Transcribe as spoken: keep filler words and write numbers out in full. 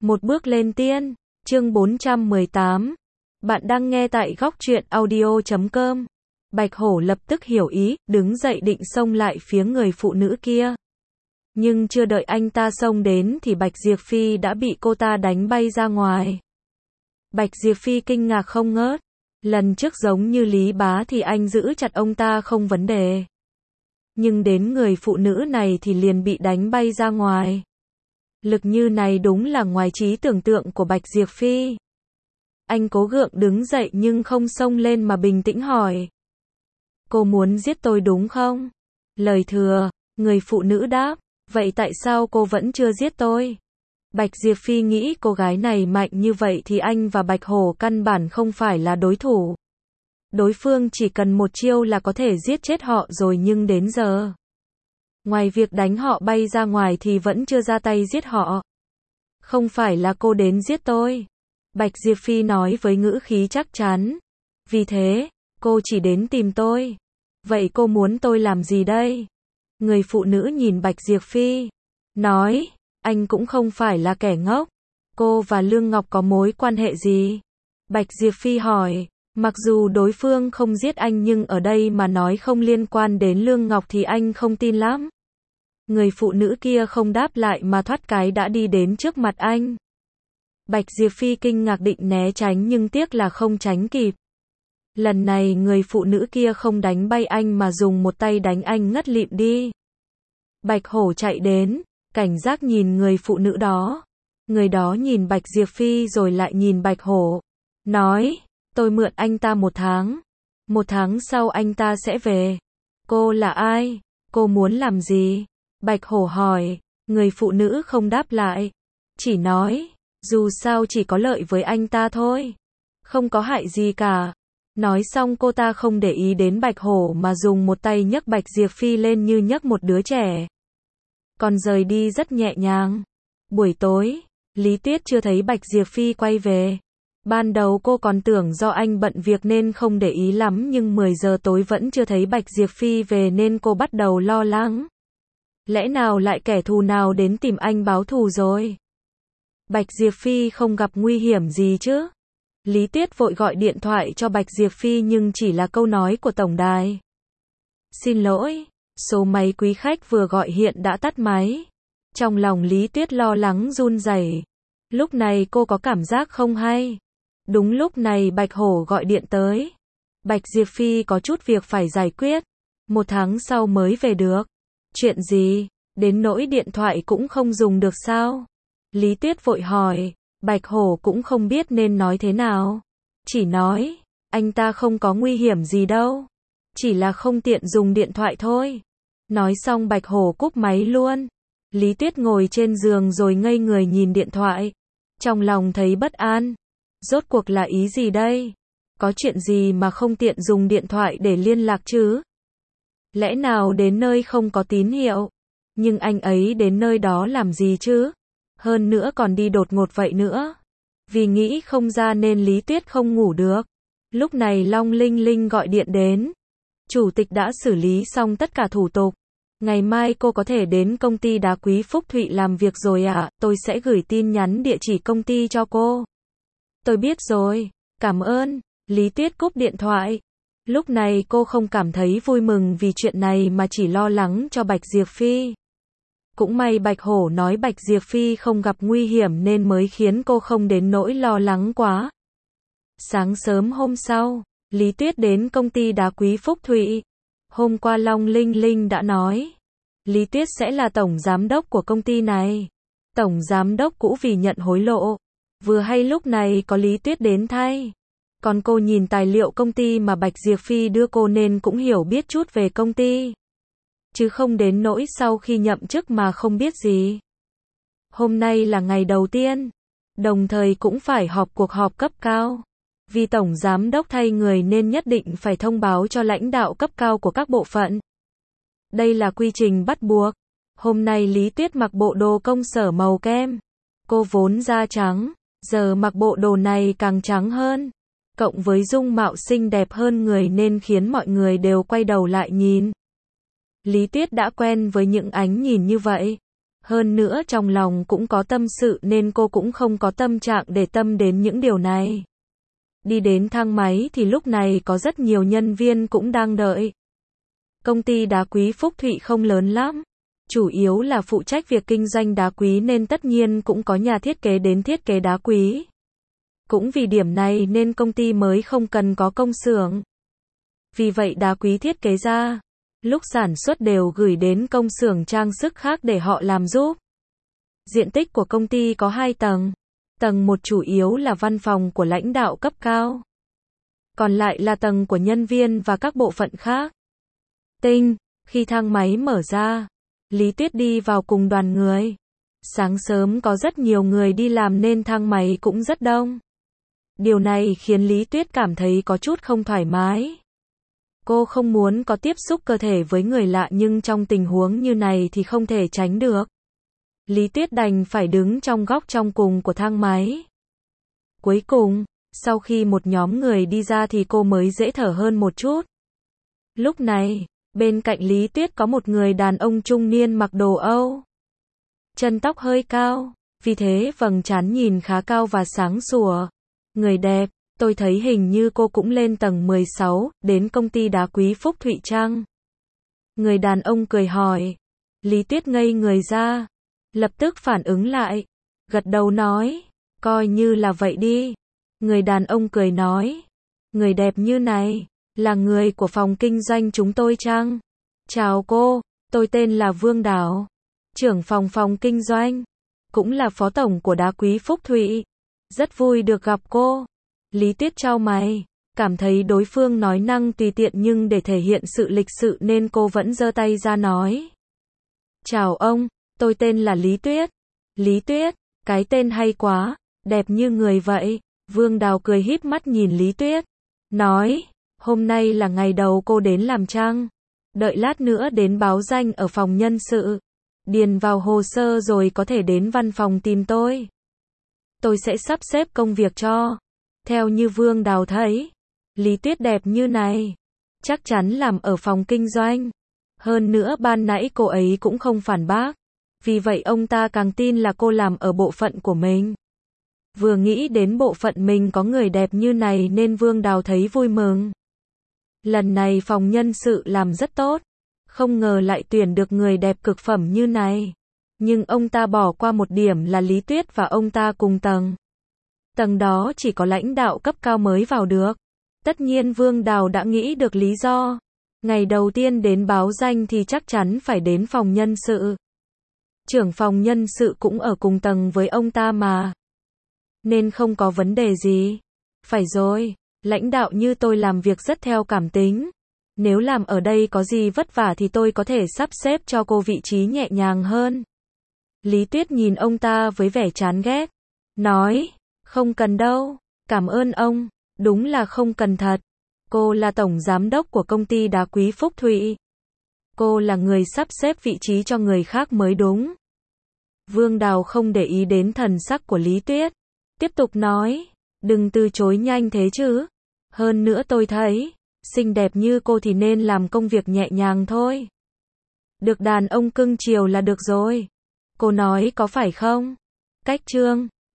Một bước lên tiên, chương bốn trăm mười tám. Bạn đang nghe tại góc truyện audio chấm com. Bạch Hổ lập tức hiểu ý, đứng dậy định xông lại phía người phụ nữ kia. Nhưng chưa đợi anh ta xông đến thì Bạch Diệp Phi đã bị cô ta đánh bay ra ngoài. Bạch Diệp Phi kinh ngạc không ngớt. Lần trước giống như Lý Bá thì anh giữ chặt ông ta không vấn đề. Nhưng đến người phụ nữ này thì liền bị đánh bay ra ngoài. Lực như này đúng là ngoài trí tưởng tượng của Bạch Diệp Phi. Anh cố gượng đứng dậy nhưng không xông lên mà bình tĩnh hỏi. Cô muốn giết tôi đúng không? Lời thừa, người phụ nữ đáp. Vậy tại sao cô vẫn chưa giết tôi? Bạch Diệp Phi nghĩ cô gái này mạnh như vậy thì anh và Bạch Hổ căn bản không phải là đối thủ. Đối phương chỉ cần một chiêu là có thể giết chết họ rồi, nhưng đến giờ, ngoài việc đánh họ bay ra ngoài thì vẫn chưa ra tay giết họ. Không phải là cô đến giết tôi. Bạch Diệp Phi nói với ngữ khí chắc chắn. Vì thế, cô chỉ đến tìm tôi. Vậy cô muốn tôi làm gì đây? Người phụ nữ nhìn Bạch Diệp Phi, nói, anh cũng không phải là kẻ ngốc. Cô và Lương Ngọc có mối quan hệ gì? Bạch Diệp Phi hỏi, mặc dù đối phương không giết anh nhưng ở đây mà nói không liên quan đến Lương Ngọc thì anh không tin lắm. Người phụ nữ kia không đáp lại mà thoát cái đã đi đến trước mặt anh. Bạch Diệp Phi kinh ngạc định né tránh nhưng tiếc là không tránh kịp. Lần này người phụ nữ kia không đánh bay anh mà dùng một tay đánh anh ngất lịm đi. Bạch Hổ chạy đến, cảnh giác nhìn người phụ nữ đó. Người đó nhìn Bạch Diệp Phi rồi lại nhìn Bạch Hổ. Nói, tôi mượn anh ta một tháng. Một tháng sau anh ta sẽ về. Cô là ai? Cô muốn làm gì? Bạch Hổ hỏi. Người phụ nữ không đáp lại. Chỉ nói, dù sao chỉ có lợi với anh ta thôi. Không có hại gì cả. Nói xong cô ta không để ý đến Bạch Hổ mà dùng một tay nhấc Bạch Diệp Phi lên như nhấc một đứa trẻ. Còn rời đi rất nhẹ nhàng. Buổi tối, Lý Tuyết chưa thấy Bạch Diệp Phi quay về. Ban đầu cô còn tưởng do anh bận việc nên không để ý lắm, nhưng mười giờ tối vẫn chưa thấy Bạch Diệp Phi về nên cô bắt đầu lo lắng. Lẽ nào lại kẻ thù nào đến tìm anh báo thù rồi? Bạch Diệp Phi không gặp nguy hiểm gì chứ? Lý Tuyết vội gọi điện thoại cho Bạch Diệp Phi nhưng chỉ là câu nói của tổng đài. Xin lỗi, số máy quý khách vừa gọi hiện đã tắt máy. Trong lòng Lý Tuyết lo lắng run rẩy. Lúc này cô có cảm giác không hay. Đúng lúc này Bạch Hổ gọi điện tới. Bạch Diệp Phi có chút việc phải giải quyết. Một tháng sau mới về được. Chuyện gì? Đến nỗi điện thoại cũng không dùng được sao? Lý Tuyết vội hỏi. Bạch Hổ cũng không biết nên nói thế nào. Chỉ nói, anh ta không có nguy hiểm gì đâu. Chỉ là không tiện dùng điện thoại thôi. Nói xong Bạch Hổ cúp máy luôn. Lý Tuyết ngồi trên giường rồi ngây người nhìn điện thoại. Trong lòng thấy bất an. Rốt cuộc là ý gì đây? Có chuyện gì mà không tiện dùng điện thoại để liên lạc chứ? Lẽ nào đến nơi không có tín hiệu? Nhưng anh ấy đến nơi đó làm gì chứ? Hơn nữa còn đi đột ngột vậy nữa. Vì nghĩ không ra nên Lý Tuyết không ngủ được. Lúc này Long Linh Linh gọi điện đến. Chủ tịch đã xử lý xong tất cả thủ tục. Ngày mai cô có thể đến công ty đá quý Phúc Thụy làm việc rồi ạ. À? Tôi sẽ gửi tin nhắn địa chỉ công ty cho cô. Tôi biết rồi, cảm ơn. Lý Tuyết cúp điện thoại. Lúc này cô không cảm thấy vui mừng vì chuyện này mà chỉ lo lắng cho Bạch Diệp Phi. Cũng may Bạch Hổ nói Bạch Diệp Phi không gặp nguy hiểm nên mới khiến cô không đến nỗi lo lắng quá. Sáng sớm hôm sau, Lý Tuyết đến công ty đá quý Phúc Thụy. Hôm qua Long Linh Linh đã nói, Lý Tuyết sẽ là tổng giám đốc của công ty này. Tổng giám đốc cũ vì nhận hối lộ. Vừa hay lúc này có Lý Tuyết đến thay. Còn cô nhìn tài liệu công ty mà Bạch Diệp Phi đưa cô nên cũng hiểu biết chút về công ty. Chứ không đến nỗi sau khi nhậm chức mà không biết gì. Hôm nay là ngày đầu tiên. Đồng thời cũng phải họp cuộc họp cấp cao. Vì tổng giám đốc thay người nên nhất định phải thông báo cho lãnh đạo cấp cao của các bộ phận. Đây là quy trình bắt buộc. Hôm nay Lý Tuyết mặc bộ đồ công sở màu kem. Cô vốn da trắng, giờ mặc bộ đồ này càng trắng hơn. Cộng với dung mạo xinh đẹp hơn người nên khiến mọi người đều quay đầu lại nhìn. Lý Tuyết đã quen với những ánh nhìn như vậy. Hơn nữa trong lòng cũng có tâm sự nên cô cũng không có tâm trạng để tâm đến những điều này. Đi đến thang máy thì lúc này có rất nhiều nhân viên cũng đang đợi. Công ty đá quý Phúc Thụy không lớn lắm, chủ yếu là phụ trách việc kinh doanh đá quý nên tất nhiên cũng có nhà thiết kế đến thiết kế đá quý. Cũng vì điểm này nên công ty mới không cần có công xưởng. Vì vậy đá quý thiết kế ra, lúc sản xuất đều gửi đến công xưởng trang sức khác để họ làm giúp. Diện tích của công ty có hai tầng. Tầng một chủ yếu là văn phòng của lãnh đạo cấp cao. Còn lại là tầng của nhân viên và các bộ phận khác. Tinh, khi thang máy mở ra, Lý Tuyết đi vào cùng đoàn người. Sáng sớm có rất nhiều người đi làm nên thang máy cũng rất đông. Điều này khiến Lý Tuyết cảm thấy có chút không thoải mái. Cô không muốn có tiếp xúc cơ thể với người lạ nhưng trong tình huống như này thì không thể tránh được. Lý Tuyết đành phải đứng trong góc trong cùng của thang máy. Cuối cùng, sau khi một nhóm người đi ra thì cô mới dễ thở hơn một chút. Lúc này, bên cạnh Lý Tuyết có một người đàn ông trung niên mặc đồ Âu. Chân tóc hơi cao, vì thế vầng trán nhìn khá cao và sáng sủa. Người đẹp, tôi thấy hình như cô cũng lên tầng mười sáu, đến công ty đá quý Phúc Thụy chăng? Người đàn ông cười hỏi. Lý Tuyết ngây người ra, lập tức phản ứng lại, gật đầu nói, coi như là vậy đi. Người đàn ông cười nói, người đẹp như này, là người của phòng kinh doanh chúng tôi chăng? Chào cô, tôi tên là Vương Đào, trưởng phòng phòng kinh doanh, cũng là phó tổng của đá quý Phúc Thụy. Rất vui được gặp cô. Lý Tuyết chau mày, cảm thấy đối phương nói năng tùy tiện nhưng để thể hiện sự lịch sự nên cô vẫn giơ tay ra nói. Chào ông, tôi tên là Lý Tuyết. Lý Tuyết, cái tên hay quá, đẹp như người vậy. Vương Đào cười híp mắt nhìn Lý Tuyết, nói, hôm nay là ngày đầu cô đến làm chăng? Đợi lát nữa đến báo danh ở phòng nhân sự, điền vào hồ sơ rồi có thể đến văn phòng tìm tôi. Tôi sẽ sắp xếp công việc cho. Theo như Vương Đào thấy, Lý Tuyết đẹp như này, chắc chắn làm ở phòng kinh doanh. Hơn nữa ban nãy cô ấy cũng không phản bác. Vì vậy ông ta càng tin là cô làm ở bộ phận của mình. Vừa nghĩ đến bộ phận mình có người đẹp như này nên Vương Đào thấy vui mừng. Lần này phòng nhân sự làm rất tốt. Không ngờ lại tuyển được người đẹp cực phẩm như này. Nhưng ông ta bỏ qua một điểm là Lý Tuyết và ông ta cùng tầng. Tầng đó chỉ có lãnh đạo cấp cao mới vào được. Tất nhiên Vương Đào đã nghĩ được lý do. Ngày đầu tiên đến báo danh thì chắc chắn phải đến phòng nhân sự. Trưởng phòng nhân sự cũng ở cùng tầng với ông ta mà. Nên không có vấn đề gì. Phải rồi, lãnh đạo như tôi làm việc rất theo cảm tính. Nếu làm ở đây có gì vất vả thì tôi có thể sắp xếp cho cô vị trí nhẹ nhàng hơn. Lý Tuyết nhìn ông ta với vẻ chán ghét. Nói, không cần đâu, cảm ơn ông, đúng là không cần thật. Cô là tổng giám đốc của công ty đá quý Phúc Thụy. Cô là người sắp xếp vị trí cho người khác mới đúng. Vương Đào không để ý đến thần sắc của Lý Tuyết. Tiếp tục nói, đừng từ chối nhanh thế chứ. Hơn nữa tôi thấy, xinh đẹp như cô thì nên làm công việc nhẹ nhàng thôi. Được đàn ông cưng chiều là được rồi. Cô nói có phải không? Cách trương,